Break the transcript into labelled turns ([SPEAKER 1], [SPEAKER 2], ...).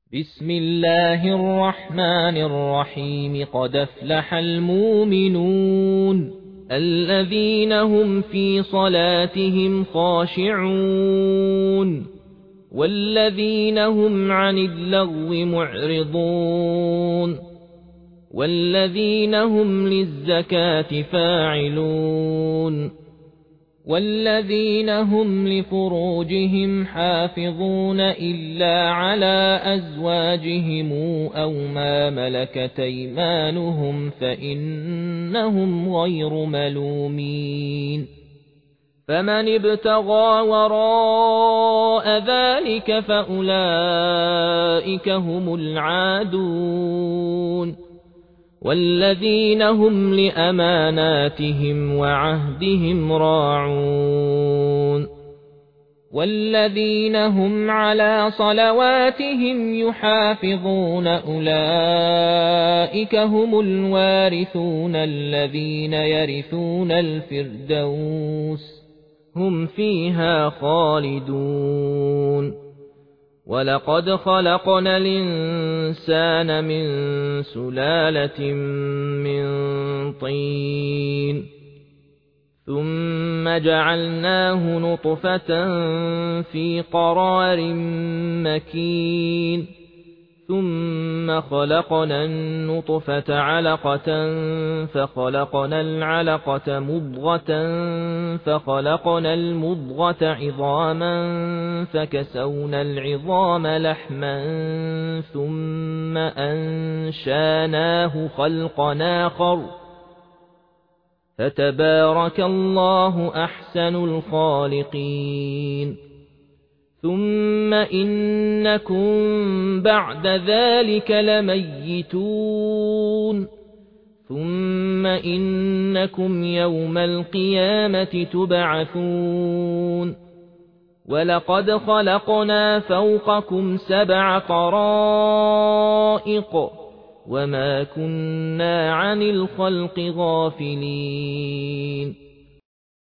[SPEAKER 1] بسم الله الرحمن الرحيم. قد أفلح المؤمنون الذين هم في صلاتهم خاشعون والذين هم عن اللغو معرضون والذين هم للزكاة فاعلون والذين هم لفروجهم حافظون إلا على أزواجهم أو ما ملكت أيمانهم فإنهم غير ملومين. فمن ابتغى وراء ذلك فأولئك هم العادون والذين هم لأماناتهم وعهدهم راعون والذين هم على صلواتهم يحافظون أولئك هم الوارثون الذين يرثون الفردوس هم فيها خالدون. ولقد خلقنا الإنسان من سلالة من طين ثم جعلناه نطفة في قرار مكين ثم خلقنا النطفة علقة فخلقنا العلقة مضغة فخلقنا المضغة عظاما فكسونا العظام لحما ثم أنشاناه خلقا آخر فتبارك الله أحسن الخالقين. ثم إنكم بعد ذلك لميتون ثم إنكم يوم القيامة تبعثون. ولقد خلقنا فوقكم 7 طرائق وما كنا عن الخلق غافلين.